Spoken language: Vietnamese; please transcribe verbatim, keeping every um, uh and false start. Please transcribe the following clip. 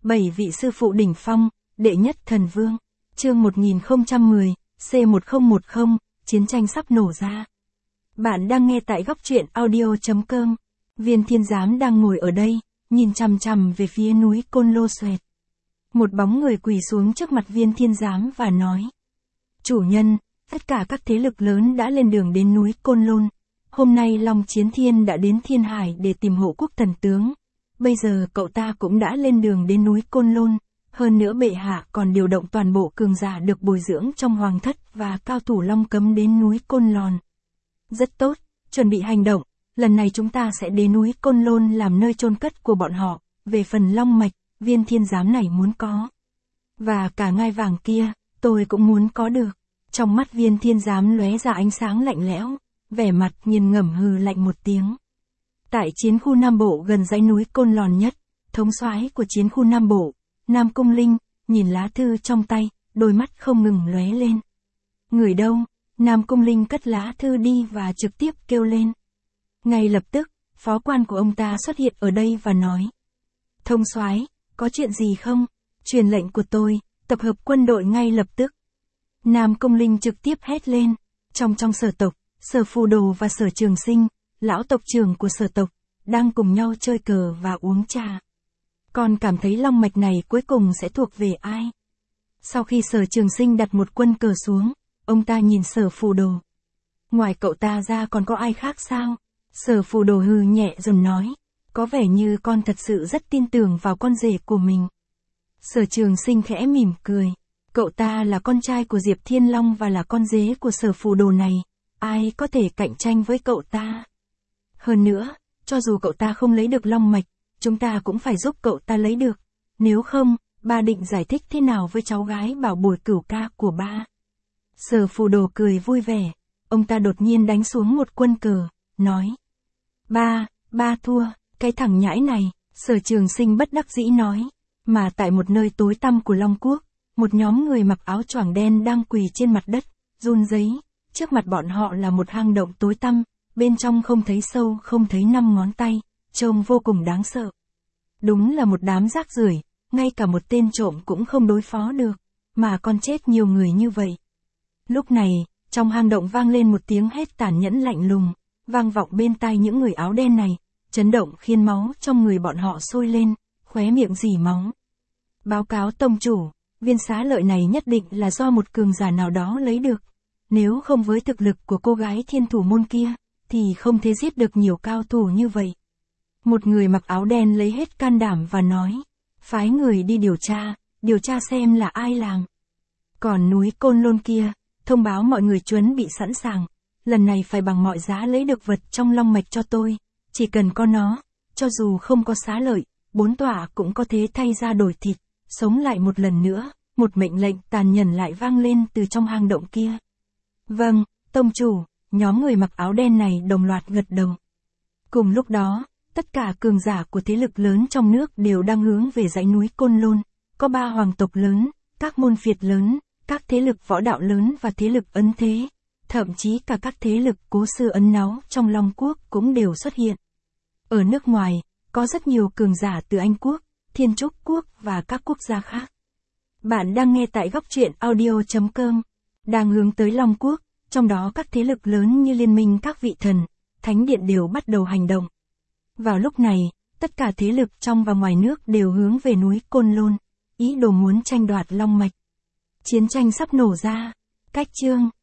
Bảy vị sư phụ đỉnh phong, đệ nhất thần vương. Chương một nghìn không trăm mười, C một không một không, chiến tranh sắp nổ ra. Bạn đang nghe tại góc truyện audio chấm com. Viên Thiên Giám đang ngồi ở đây, nhìn chằm chằm về phía núi Côn Lô xoẹt. Một bóng người quỳ xuống trước mặt Viên Thiên Giám và nói: Chủ nhân, tất cả các thế lực lớn đã lên đường đến núi Côn Lôn. Hôm nay Long Chiến Thiên đã đến Thiên Hải để tìm hộ quốc thần tướng. Bây giờ cậu ta cũng đã lên đường đến núi Côn Lôn. Hơn nữa bệ hạ còn điều động toàn bộ cường giả được bồi dưỡng trong hoàng thất và cao thủ Long Cấm đến núi Côn Lòn. Rất tốt, chuẩn bị hành động. Lần này chúng ta sẽ đến núi Côn Lôn làm nơi chôn cất của bọn họ. Về phần Long Mạch, Viên Thiên Giám này muốn có. Và cả ngai vàng kia, tôi cũng muốn có được. Trong mắt Viên Thiên Giám lóe ra ánh sáng lạnh lẽo, vẻ mặt nghiền ngẫm hừ lạnh một tiếng. Tại chiến khu Nam Bộ gần dãy núi Côn Lòn nhất, thống soái của chiến khu Nam Bộ, Nam Cung Linh, nhìn lá thư trong tay, đôi mắt không ngừng lóe lên. Người đâu? Nam Cung Linh cất lá thư đi và trực tiếp kêu lên. Ngay lập tức, phó quan của ông ta xuất hiện ở đây và nói: Thông soái, có chuyện gì không? Truyền lệnh của tôi, tập hợp quân đội ngay lập tức. Nam Cung Linh trực tiếp hét lên. Trong trong sở tộc, Sở Phù Đồ và Sở Trường Sinh, lão tộc trưởng của sở tộc, đang cùng nhau chơi cờ và uống trà. Còn cảm thấy long mạch này cuối cùng sẽ thuộc về ai? Sau khi Sở Trường Sinh đặt một quân cờ xuống, ông ta nhìn Sở Phù Đồ. Ngoài cậu ta ra còn có ai khác sao? Sở Phù Đồ hừ nhẹ rồi nói. Có vẻ như con thật sự rất tin tưởng vào con rể của mình. Sở Trường Sinh khẽ mỉm cười. Cậu ta là con trai của Diệp Thiên Long và là con rể của Sở Phù Đồ này. Ai có thể cạnh tranh với cậu ta? Hơn nữa, cho dù cậu ta không lấy được long mạch, chúng ta cũng phải giúp cậu ta lấy được. Nếu không, ba định giải thích thế nào với cháu gái bảo bồi cửu ca của ba? Sở Phù Đồ cười vui vẻ. Ông ta đột nhiên đánh xuống một quân cờ, nói. Ba, ba thua, cái thằng nhãi này. Sở Trường Sinh bất đắc dĩ nói. Mà tại một nơi tối tăm của Long Quốc, một nhóm người mặc áo choàng đen đang quỳ trên mặt đất, run rẩy. Trước mặt bọn họ là một hang động tối tăm, bên trong không thấy sâu không thấy năm ngón tay, trông vô cùng đáng sợ. Đúng là một đám rác rưởi, ngay cả một tên trộm cũng không đối phó được, mà còn chết nhiều người như vậy. Lúc này, trong hang động vang lên một tiếng hét tàn nhẫn lạnh lùng, vang vọng bên tai những người áo đen này, chấn động khiến máu trong người bọn họ sôi lên, khóe miệng rỉ máu. Báo cáo tông chủ, viên xá lợi này nhất định là do một cường giả nào đó lấy được. Nếu không với thực lực của cô gái thiên thủ môn kia, thì không thể giết được nhiều cao thủ như vậy. Một người mặc áo đen lấy hết can đảm và nói, phái người đi điều tra, điều tra xem là ai làm. Còn núi Côn Lôn kia, thông báo mọi người chuẩn bị sẵn sàng, lần này phải bằng mọi giá lấy được vật trong long mạch cho tôi, chỉ cần có nó, cho dù không có xá lợi, bốn tọa cũng có thể thay ra đổi thịt, sống lại một lần nữa. Một mệnh lệnh tàn nhẫn lại vang lên từ trong hang động kia. Vâng, tông chủ, nhóm người mặc áo đen này đồng loạt gật đầu. Cùng lúc đó, tất cả cường giả của thế lực lớn trong nước đều đang hướng về dãy núi Côn Lôn. Có ba hoàng tộc lớn, các môn phiệt lớn, các thế lực võ đạo lớn và thế lực ấn thế. Thậm chí cả các thế lực cố sư ấn náu trong Long Quốc cũng đều xuất hiện. Ở nước ngoài, có rất nhiều cường giả từ Anh Quốc, Thiên Trúc Quốc và các quốc gia khác. Bạn đang nghe tại góc truyện audio chấm com. Đang hướng tới Long Quốc, trong đó các thế lực lớn như Liên minh các vị thần, Thánh Điện đều bắt đầu hành động. Vào lúc này, tất cả thế lực trong và ngoài nước đều hướng về núi Côn Lôn, ý đồ muốn tranh đoạt long mạch. Chiến tranh sắp nổ ra. Cách chương